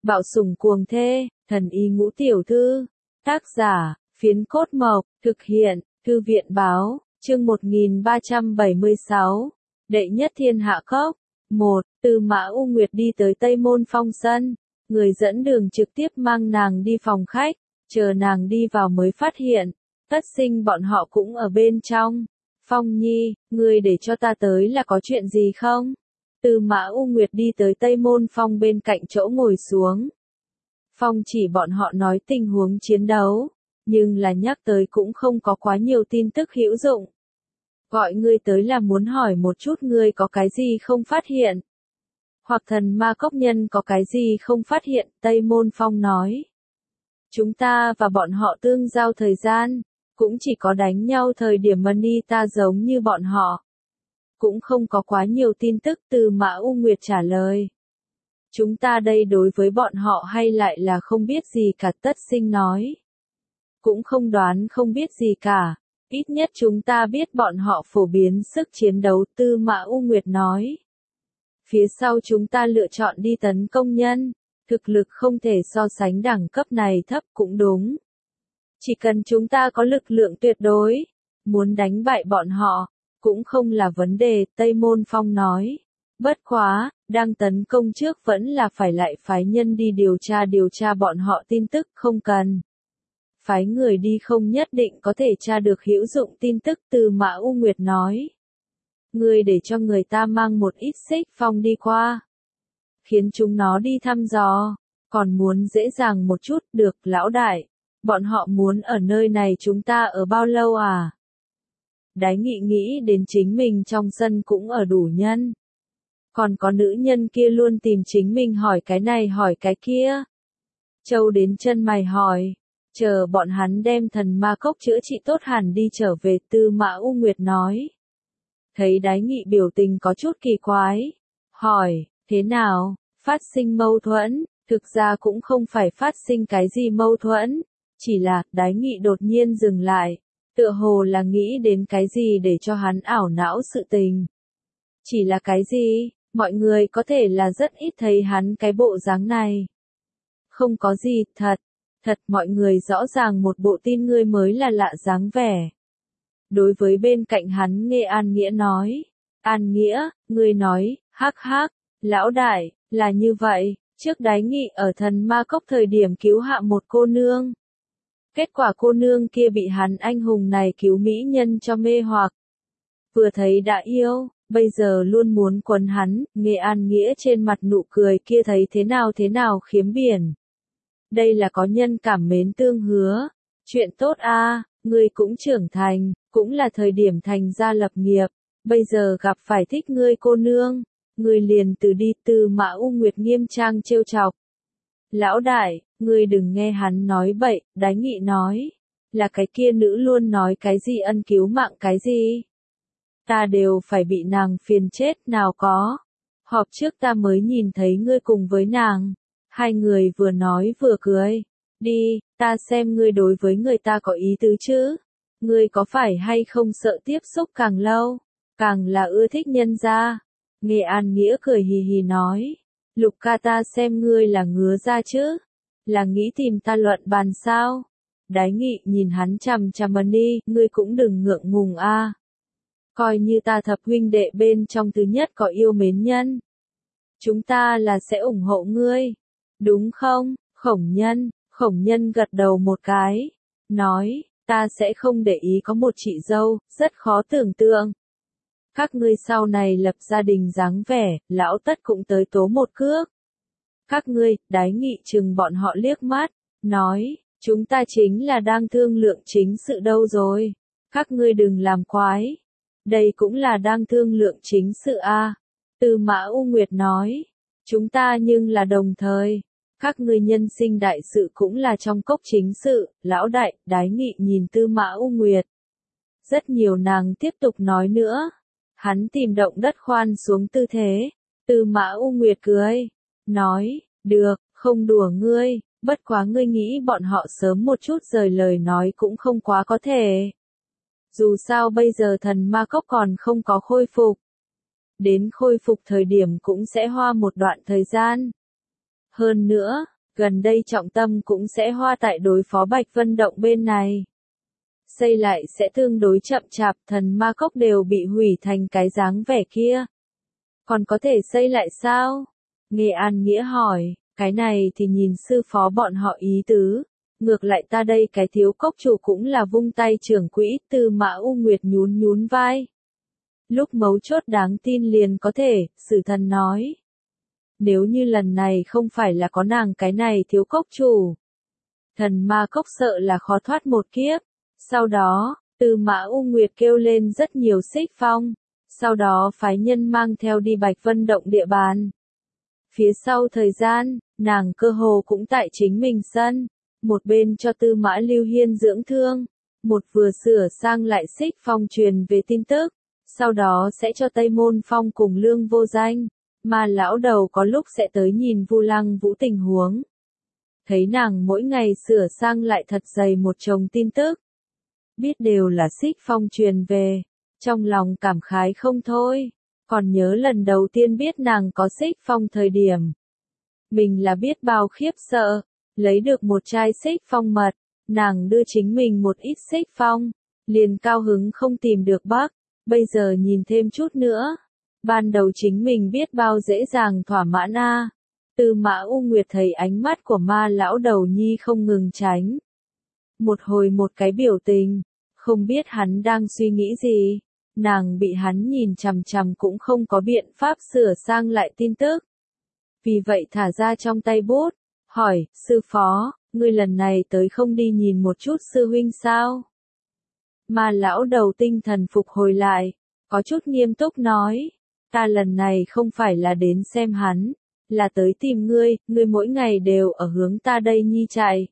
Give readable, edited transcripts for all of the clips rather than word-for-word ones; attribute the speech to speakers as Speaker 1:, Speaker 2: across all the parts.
Speaker 1: Bạo sủng cuồng thê, thần y ngũ tiểu thư. Tác giả, Phiến Cốt Mộc, thực hiện, Thư viện báo, chương 1376. Đệ nhất thiên hạ cốc. 1. Từ Mã U Nguyệt đi tới Tây Môn Phong sân. Người dẫn đường trực tiếp mang nàng đi phòng khách, chờ nàng đi vào mới phát hiện. Tất Sinh bọn họ cũng ở bên trong. Phong Nhi, ngươi để cho ta tới là có chuyện gì không? Từ Mã U Nguyệt đi tới Tây Môn Phong bên cạnh chỗ ngồi xuống. Phong chỉ bọn họ nói tình huống chiến đấu, nhưng là nhắc tới cũng không có quá nhiều tin tức hữu dụng. Gọi ngươi tới là muốn hỏi một chút ngươi có cái gì không phát hiện. Hoặc thần ma cốc nhân có cái gì không phát hiện, Tây Môn Phong nói. Chúng ta và bọn họ tương giao thời gian, cũng chỉ có đánh nhau thời điểm Mani ta giống như bọn họ. Cũng không có quá nhiều tin tức, Từ Mã U Nguyệt trả lời. Chúng ta đây đối với bọn họ hay lại là không biết gì cả, Tất Sinh nói. Cũng không đoán không biết gì cả, ít nhất chúng ta biết bọn họ phổ biến sức chiến đấu, Tư Mã U Nguyệt nói. Phía sau chúng ta lựa chọn đi tấn công nhân, thực lực không thể so sánh đẳng cấp này thấp cũng đúng. Chỉ cần chúng ta có lực lượng tuyệt đối, muốn đánh bại bọn họ, cũng không là vấn đề, Tây Môn Phong nói. Bất quá, đang tấn công trước vẫn là phải lại phái nhân đi điều tra bọn họ tin tức, không cần. Phái người đi không nhất định có thể tra được hữu dụng tin tức, Từ Mã U Nguyệt nói. Ngươi để cho người ta mang một ít xích phong đi qua. Khiến chúng nó đi thăm dò, còn muốn dễ dàng một chút, được, lão đại. Bọn họ muốn ở nơi này chúng ta ở bao lâu à? Đái Nghị nghĩ đến chính mình trong sân cũng ở đủ nhân. Còn có nữ nhân kia luôn tìm chính mình hỏi cái này hỏi cái kia. Châu đến chân mày hỏi, chờ bọn hắn đem thần ma cốc chữa trị tốt hẳn đi trở về, Tư Mã U Nguyệt nói. Thấy Đái Nghị biểu tình có chút kỳ quái, hỏi, thế nào, phát sinh mâu thuẫn, thực ra cũng không phải phát sinh cái gì mâu thuẫn, chỉ là, Đái Nghị đột nhiên dừng lại, tựa hồ là nghĩ đến cái gì để cho hắn ảo não sự tình. Chỉ là cái gì, mọi người có thể là rất ít thấy hắn cái bộ dáng này. Không có gì, thật mọi người rõ ràng một bộ tin ngươi mới là lạ dáng vẻ. Đối với bên cạnh hắn nghe An Nghĩa nói, An Nghĩa, ngươi nói, hắc hắc, lão đại, là như vậy, trước Đái Nghị ở thần ma cốc thời điểm cứu hạ một cô nương. Kết quả cô nương kia bị hắn anh hùng này cứu mỹ nhân cho mê hoặc. Vừa thấy đã yêu, bây giờ luôn muốn quấn hắn, nghe An Nghĩa trên mặt nụ cười kia thấy thế nào khiếm biển. Đây là có nhân cảm mến tương hứa. Chuyện tốt a, ngươi cũng trưởng thành, cũng là thời điểm thành gia lập nghiệp. Bây giờ gặp phải thích ngươi cô nương, ngươi liền từ đi, Từ Mã U Nguyệt nghiêm trang trêu chọc. Lão đại, ngươi đừng nghe hắn nói bậy, Đái Nghị nói. Là cái kia nữ luôn nói cái gì ân cứu mạng cái gì. Ta đều phải bị nàng phiền chết, nào có. Họp trước ta mới nhìn thấy ngươi cùng với nàng. Hai người vừa nói vừa cười. Đi, ta xem ngươi đối với người ta có ý tứ chứ. Ngươi có phải hay không sợ tiếp xúc càng lâu, càng là ưa thích nhân gia. Nghe An Nghĩa cười hì hì nói. Lục ca, ta xem ngươi là ngứa ra chứ. Là nghĩ tìm ta luận bàn sao? Đái Nghị nhìn hắn chằm chằm Mani, ngươi cũng đừng ngượng ngùng a. Coi như ta thập huynh đệ bên trong thứ nhất có yêu mến nhân. Chúng ta là sẽ ủng hộ ngươi. Đúng không, Khổng nhân gật đầu một cái. Nói, ta sẽ không để ý có một chị dâu, rất khó tưởng tượng. Các ngươi sau này lập gia đình dáng vẻ, lão Tất cũng tới tố một cước. Các ngươi, Đái Nghị chừng bọn họ liếc mắt, nói, chúng ta chính là đang thương lượng chính sự đâu rồi. Các ngươi đừng làm quái. Đây cũng là đang thương lượng chính sự a. Tư Mã U Nguyệt nói, chúng ta nhưng là đồng thời. Các ngươi nhân sinh đại sự cũng là trong cốc chính sự, lão đại, Đái Nghị nhìn Tư Mã U Nguyệt. Rất nhiều nàng tiếp tục nói nữa. Hắn tìm động đất khoan xuống tư thế. Tư Mã U Nguyệt cười. Nói, được, không đùa ngươi, bất quá ngươi nghĩ bọn họ sớm một chút rời lời nói cũng không quá có thể. Dù sao bây giờ thần ma cốc còn không có khôi phục. Đến khôi phục thời điểm cũng sẽ hoa một đoạn thời gian. Hơn nữa, Gần đây trọng tâm cũng sẽ hoa tại đối phó Bạch Vân Động bên này. Xây lại sẽ tương đối chậm chạp, thần ma cốc đều bị hủy thành cái dáng vẻ kia. Còn có thể xây lại sao? Nghe An Nghĩa hỏi, cái này thì nhìn sư phó bọn họ ý tứ. Ngược lại ta đây cái thiếu cốc chủ cũng là vung tay trưởng quỹ, Tư Mã U Nguyệt nhún nhún vai. Lúc mấu chốt đáng tin liền có thể, Sử Thần nói. Nếu như lần này không phải là có nàng cái này thiếu cốc chủ. Thần ma cốc sợ là khó thoát một kiếp. Sau đó, Tư Mã U Nguyệt kêu lên rất nhiều xích phong. Sau đó phái nhân mang theo đi Bạch Vân Động địa bàn. Phía sau thời gian, nàng cơ hồ cũng tại chính mình sân. Một bên cho Tư Mã Lưu Hiên dưỡng thương. Một vừa sửa sang lại xích phong truyền về tin tức. Sau đó sẽ cho Tây Môn Phong cùng Lương Vô Danh. Mà lão đầu có lúc sẽ tới nhìn Vu Lăng Vũ tình huống. Thấy nàng mỗi ngày sửa sang lại thật dày một chồng tin tức. Biết đều là xích phong truyền về. Trong lòng cảm khái không thôi. Còn nhớ lần đầu tiên biết nàng có xích phong thời điểm. Mình là biết bao khiếp sợ. Lấy được một chai xích phong mật. Nàng đưa chính mình một ít xích phong. Liền cao hứng không tìm được bắc. Bây giờ nhìn thêm chút nữa. Ban đầu chính mình biết bao dễ dàng thỏa mãn a. Tư Mã U Nguyệt thấy ánh mắt của ma lão đầu nhi không ngừng tránh. Một hồi một cái biểu tình. Không biết hắn đang suy nghĩ gì. Nàng bị hắn nhìn chằm chằm cũng không có biện pháp sửa sang lại tin tức. Vì vậy thả ra trong tay bút. Hỏi, sư phó, ngươi lần này tới không đi nhìn một chút sư huynh sao? Mà lão đầu tinh thần phục hồi lại. Có chút nghiêm túc nói. Ta lần này không phải là đến xem hắn. Là tới tìm ngươi, ngươi mỗi ngày đều ở hướng ta đây nhi chạy.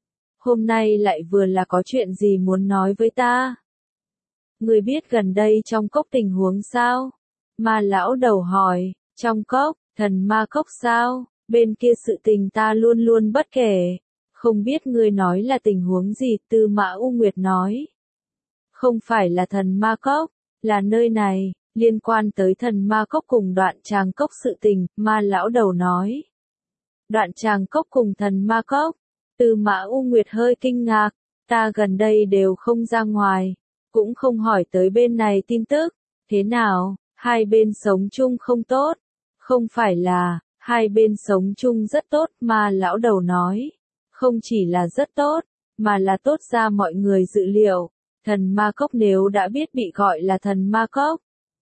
Speaker 1: Hôm nay lại vừa là có chuyện gì muốn nói với ta? Ngươi biết gần đây trong cốc tình huống sao? Mà lão đầu hỏi, trong cốc, thần ma cốc sao? Bên kia sự tình ta luôn luôn bất kể. Không biết ngươi nói là tình huống gì? Tư Mã U Nguyệt nói. Không phải là thần ma cốc, là nơi này, liên quan tới thần ma cốc cùng Đoạn Tràng Cốc sự tình, ma lão đầu nói. Đoạn Tràng Cốc cùng thần ma cốc. Tư Mã U Nguyệt hơi kinh ngạc, ta gần đây đều không ra ngoài, cũng không hỏi tới bên này tin tức, thế nào, hai bên sống chung không tốt, không phải là, hai bên sống chung rất tốt mà lão đầu nói, không chỉ là rất tốt, mà là tốt ra mọi người dự liệu, thần ma cốc nếu đã biết bị gọi là thần ma cốc,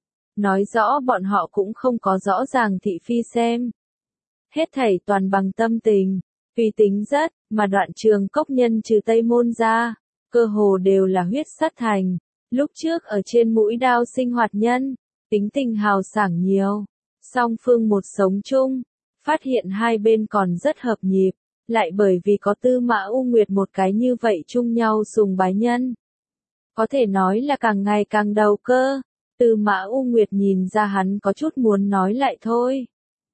Speaker 1: nói rõ bọn họ cũng không có rõ ràng thị phi xem. Hết thảy toàn bằng tâm tình. Tùy tính rất, mà Đoạn Trường Cốc nhân trừ Tây Môn ra, cơ hồ đều là huyết sắt thành. Lúc trước ở trên mũi đao sinh hoạt nhân, tính tình hào sảng nhiều. Song phương một sống chung, phát hiện hai bên còn rất hợp nhịp, lại bởi vì có Tư Mã U Nguyệt một cái như vậy chung nhau sùng bái nhân. Có thể nói là càng ngày càng đầu cơ, Tư Mã U Nguyệt nhìn ra hắn có chút muốn nói lại thôi.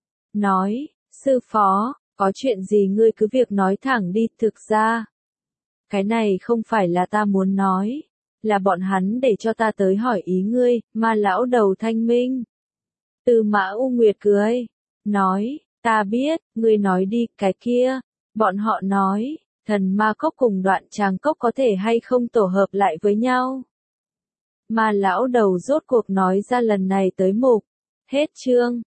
Speaker 1: Nói, sư phó, có chuyện gì ngươi cứ việc nói thẳng đi, thực ra. Cái này không phải là ta muốn nói, là bọn hắn để cho ta tới hỏi ý ngươi, mà lão đầu thanh minh. Tư Mã U Nguyệt cười, nói, ta biết, ngươi nói đi, cái kia. Bọn họ nói, thần ma cốc cùng Đoạn Tràng Cốc có thể hay không tổ hợp lại với nhau. Mà lão đầu rốt cuộc nói ra lần này tới mục. Hết chương.